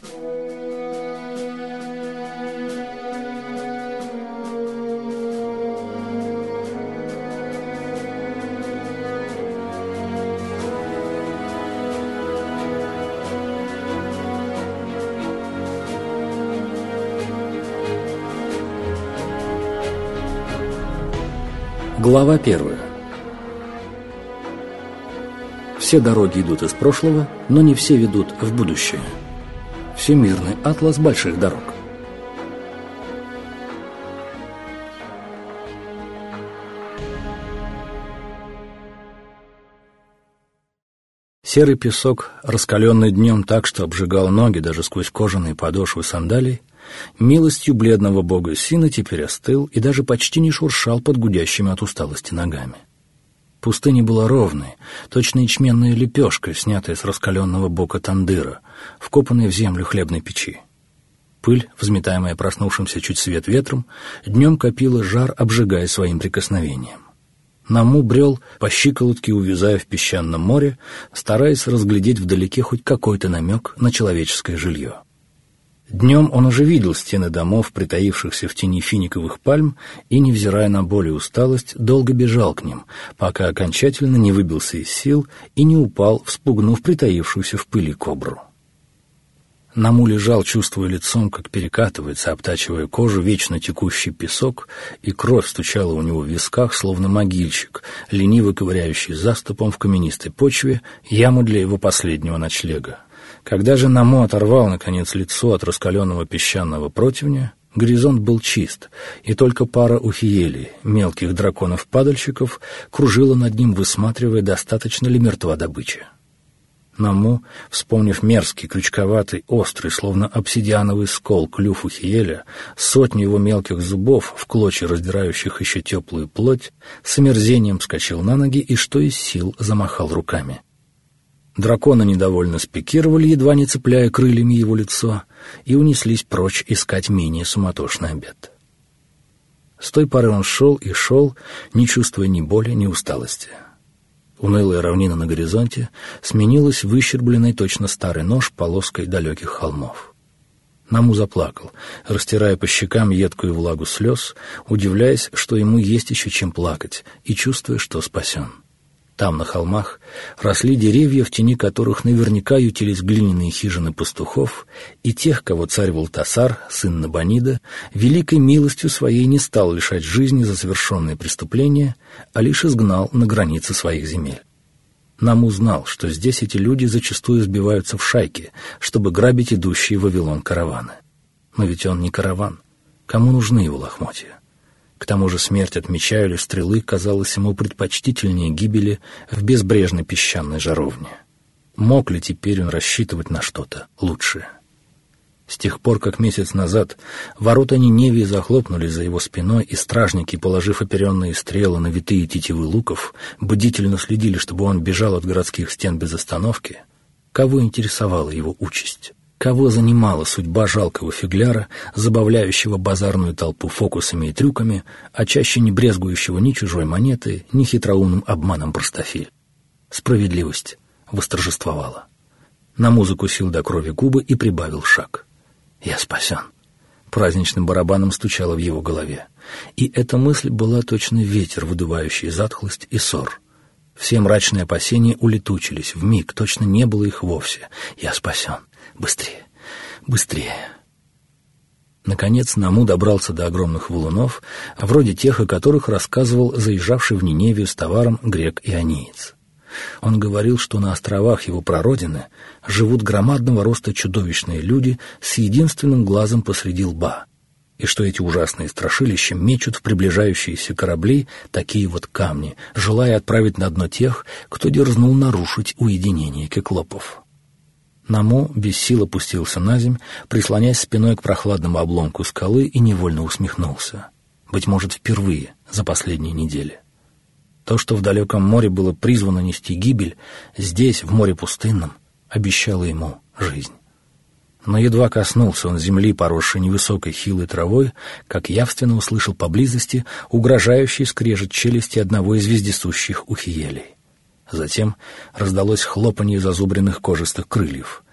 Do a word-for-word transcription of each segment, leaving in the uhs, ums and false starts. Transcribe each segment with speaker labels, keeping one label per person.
Speaker 1: Глава первая. Все дороги идут из прошлого, но не все ведут в будущее. Всемирный атлас больших дорог. Серый песок, раскаленный днем так, что обжигал ноги даже сквозь кожаные подошвы сандалий, милостью бледного бога Сина теперь остыл и даже почти не шуршал под гудящими от усталости ногами. Пустыня была ровной, точно ячменная лепешка, снятая с раскаленного бока тандыра, вкопанная в землю хлебной печи. Пыль, взметаемая проснувшимся чуть свет ветром, днем копила жар, обжигая своим прикосновением. Наму брел по щиколотке, увязая в песчаном море, стараясь разглядеть вдалеке хоть какой-то намек на человеческое жилье. Днем он уже видел стены домов, притаившихся в тени финиковых пальм, и, невзирая на боль и усталость, долго бежал к ним, пока окончательно не выбился из сил и не упал, вспугнув притаившуюся в пыли кобру. Наму лежал, чувствуя лицом, как перекатывается, обтачивая кожу, вечно текущий песок, и кровь стучала у него в висках, словно могильщик, лениво ковыряющий заступом в каменистой почве яму для его последнего ночлега. Когда же Наму оторвал, наконец, лицо от раскаленного песчаного противня, горизонт был чист, и только пара ухиелей, мелких драконов-падальщиков, кружила над ним, высматривая, достаточно ли мертва добыча. Наму, вспомнив мерзкий, крючковатый, острый, словно обсидиановый скол клюв ухиеля, сотни его мелких зубов, в клочья раздирающих еще теплую плоть, с омерзением вскочил на ноги и, что из сил, замахал руками. Драконы недовольно спикировали, едва не цепляя крыльями его лицо, и унеслись прочь искать менее суматошный обед. С той поры он шел и шел, не чувствуя ни боли, ни усталости. Унылая равнина на горизонте сменилась выщербленной, точно старый нож, полоской далеких холмов. Наму заплакал, растирая по щекам едкую влагу слез, удивляясь, что ему есть еще чем плакать, и чувствуя, что спасен. Там, на холмах, росли деревья, в тени которых наверняка ютились глиняные хижины пастухов, и тех, кого царь Валтасар, сын Набонида, великой милостью своей не стал лишать жизни за совершенные преступления, а лишь изгнал на границы своих земель. Наму знал, что здесь эти люди зачастую сбиваются в шайки, чтобы грабить идущие в Вавилон караваны. Но ведь он не караван. Кому нужны его лохмотья? К тому же смерть от меча или стрелы казалась ему предпочтительнее гибели в безбрежной песчаной жаровне. Мог ли теперь он рассчитывать на что-то лучшее? С тех пор, как месяц назад ворота Ниневии захлопнулись за его спиной, и стражники, положив оперенные стрелы на витые тетивы луков, бдительно следили, чтобы он бежал от городских стен без остановки, кого интересовала его участь? Кого занимала судьба жалкого фигляра, забавляющего базарную толпу фокусами и трюками, а чаще не брезгующего ни чужой монетой, ни хитроумным обманом простофиль? Справедливость восторжествовала. Наму закусил до крови губы и прибавил шаг. «Я спасен!» Праздничным барабаном стучало в его голове. И эта мысль была точно ветер, выдувающий затхлость и ссор. Все мрачные опасения улетучились, вмиг, точно не было их вовсе. «Я спасен! Быстрее! Быстрее!» Наконец Наму добрался до огромных валунов, вроде тех, о которых рассказывал заезжавший в Ниневию с товаром грек-иониец. Он говорил, что на островах его прародины живут громадного роста чудовищные люди с единственным глазом посреди лба, и что эти ужасные страшилища мечут в приближающиеся корабли такие вот камни, желая отправить на дно тех, кто дерзнул нарушить уединение кеклопов. Наму без сил опустился на земь, прислоняясь спиной к прохладному обломку скалы, и невольно усмехнулся. Быть может, впервые за последние недели. То, что в далеком море было призвано нести гибель, здесь, в море пустынном, обещало ему жизнь. Но едва коснулся он земли, поросшей невысокой хилой травой, как явственно услышал поблизости угрожающий скрежет челюсти одного из вездесущих ухиелей. Затем раздалось хлопанье зазубренных кожистых крыльев.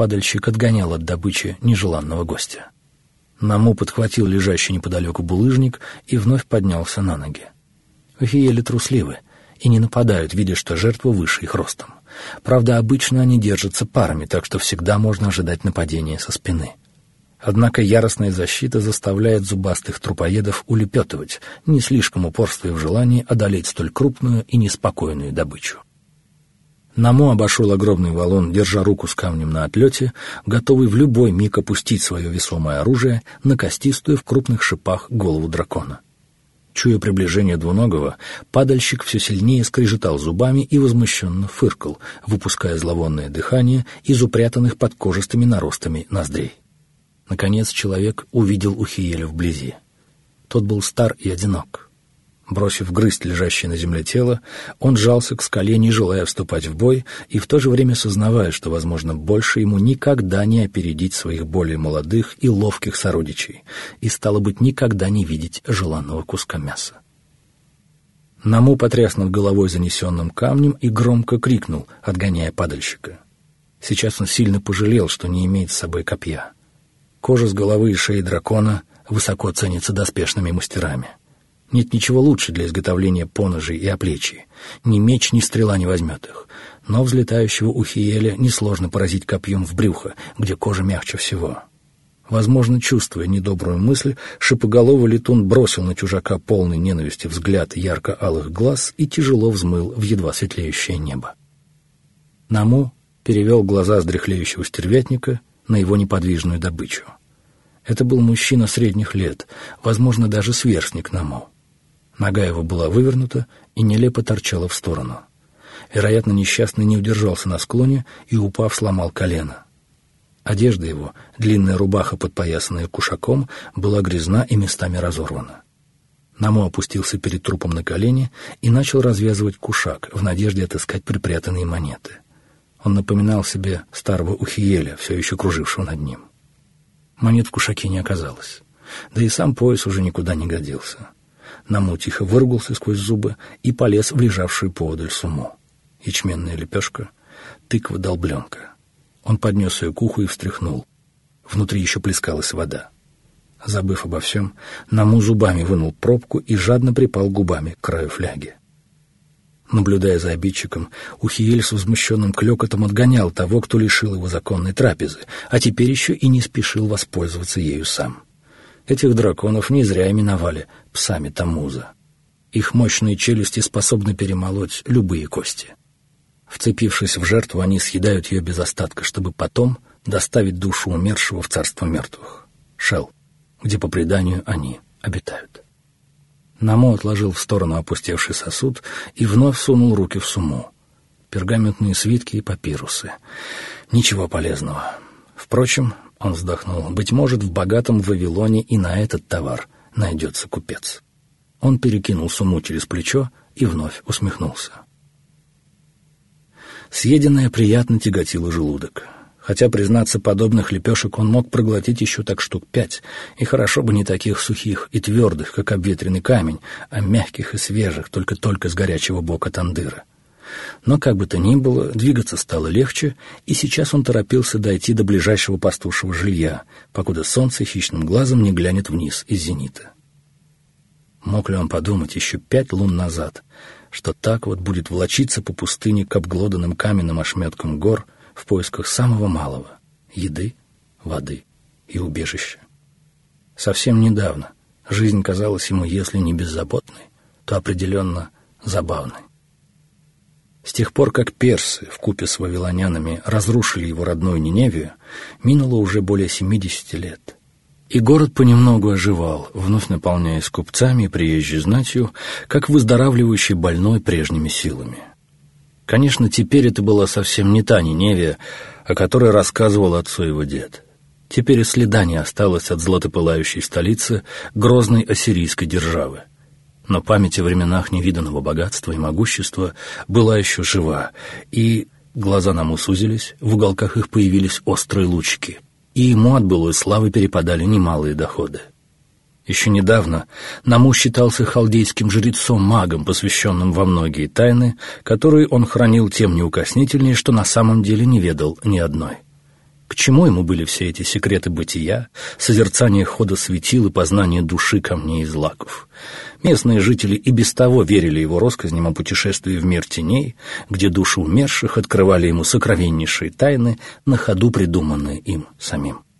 Speaker 1: падальщик отгонял от добычи нежеланного гостя. Наму подхватил лежащий неподалеку булыжник и вновь поднялся на ноги. Ухиели трусливы и не нападают, видя, что жертва выше их ростом. Правда, обычно они держатся парами, так что всегда можно ожидать нападения со спины. Однако яростная защита заставляет зубастых трупоедов улепетывать, не слишком упорствуя в желании одолеть столь крупную и неспокойную добычу. Наму обошел огромный валун, держа руку с камнем на отлете, готовый в любой миг опустить свое весомое оружие на костистую в крупных шипах голову дракона. Чуя приближение двуногого, падальщик все сильнее скрежетал зубами и возмущенно фыркал, выпуская зловонное дыхание из упрятанных под кожистыми наростами ноздрей. Наконец человек увидел Ухиеля вблизи. Тот был стар и одинок. Бросив грызть лежащее на земле тело, он жался к скале, не желая вступать в бой, и в то же время сознавая, что, возможно, больше ему никогда не опередить своих более молодых и ловких сородичей, и, стало быть, никогда не видеть желанного куска мяса. Наму потряс над головой занесенным камнем и громко крикнул, отгоняя падальщика. Сейчас он сильно пожалел, что не имеет с собой копья. Кожа с головы и шеи дракона высоко ценится доспешными мастерами. Нет ничего лучше для изготовления поножей и оплечий. Ни меч, ни стрела не возьмет их. Но взлетающего Ухиеля несложно поразить копьем в брюхо, где кожа мягче всего. Возможно, чувствуя недобрую мысль, шипоголовый летун бросил на чужака полный ненависти взгляд ярко-алых глаз и тяжело взмыл в едва светлеющее небо. Наму перевел глаза с дряхлеющего стервятника на его неподвижную добычу. Это был мужчина средних лет, возможно, даже сверстник Наму. Нога его была вывернута и нелепо торчала в сторону. Вероятно, несчастный не удержался на склоне и, упав, сломал колено. Одежда его, длинная рубаха, подпоясанная кушаком, была грязна и местами разорвана. Наму опустился перед трупом на колени и начал развязывать кушак в надежде отыскать припрятанные монеты. Он напоминал себе старого Ухиеля, все еще кружившего над ним. Монет в кушаке не оказалось, да и сам пояс уже никуда не годился. Наму тихо выругался сквозь зубы и полез в лежавшую поодаль сумму. Ячменная лепешка, тыква-долбленка. Он поднес ее к уху и встряхнул. Внутри еще плескалась вода. Забыв обо всем, Наму зубами вынул пробку и жадно припал губами к краю фляги. Наблюдая за обидчиком, Ухиель с возмущенным клёкотом отгонял того, кто лишил его законной трапезы, а теперь еще и не спешил воспользоваться ею сам. Этих драконов не зря именовали псами Таммуза. Их мощные челюсти способны перемолоть любые кости. Вцепившись в жертву, они съедают ее без остатка, чтобы потом доставить душу умершего в царство мертвых, Шел, где, по преданию, они обитают. Наму отложил в сторону опустевший сосуд и вновь сунул руки в сумму. Пергаментные свитки и папирусы. Ничего полезного. Впрочем, он вздохнул, быть может, в богатом Вавилоне и на этот товар найдется купец. Он перекинул сумму через плечо и вновь усмехнулся. Съеденное приятно тяготило желудок. Хотя, признаться, подобных лепешек он мог проглотить еще так штук пять, и хорошо бы не таких сухих и твердых, как обветренный камень, а мягких и свежих, только-только с горячего бока тандыра. Но, как бы то ни было, двигаться стало легче, и сейчас он торопился дойти до ближайшего пастушьего жилья, покуда солнце хищным глазом не глянет вниз из зенита. Мог ли он подумать еще пять лун назад, что так вот будет влочиться по пустыне к обглоданным каменным ошметкам гор в поисках самого малого — еды, воды и убежища? Совсем недавно жизнь казалась ему, если не беззаботной, то определенно забавной. С тех пор, как персы вкупе с вавилонянами разрушили его родную Ниневию, минуло уже более семидесяти лет. И город понемногу оживал, вновь наполняясь купцами и приезжей знатью, как выздоравливающий больной прежними силами. Конечно, теперь это была совсем не та Ниневия, о которой рассказывал отцу его дед. Теперь и следа не осталось от златопылающей столицы грозной ассирийской державы. Но память о временах невиданного богатства и могущества была еще жива, и глаза Наму сузились, в уголках их появились острые лучики, и ему от былой славы перепадали немалые доходы. Еще недавно Наму считался халдейским жрецом-магом, посвященным во многие тайны, которые он хранил тем неукоснительнее, что на самом деле не ведал ни одной. К чему ему были все эти секреты бытия, созерцание хода светил и познание души камней и злаков? Местные жители и без того верили его россказням о путешествии в мир теней, где души умерших открывали ему сокровеннейшие тайны, на ходу придуманные им самим.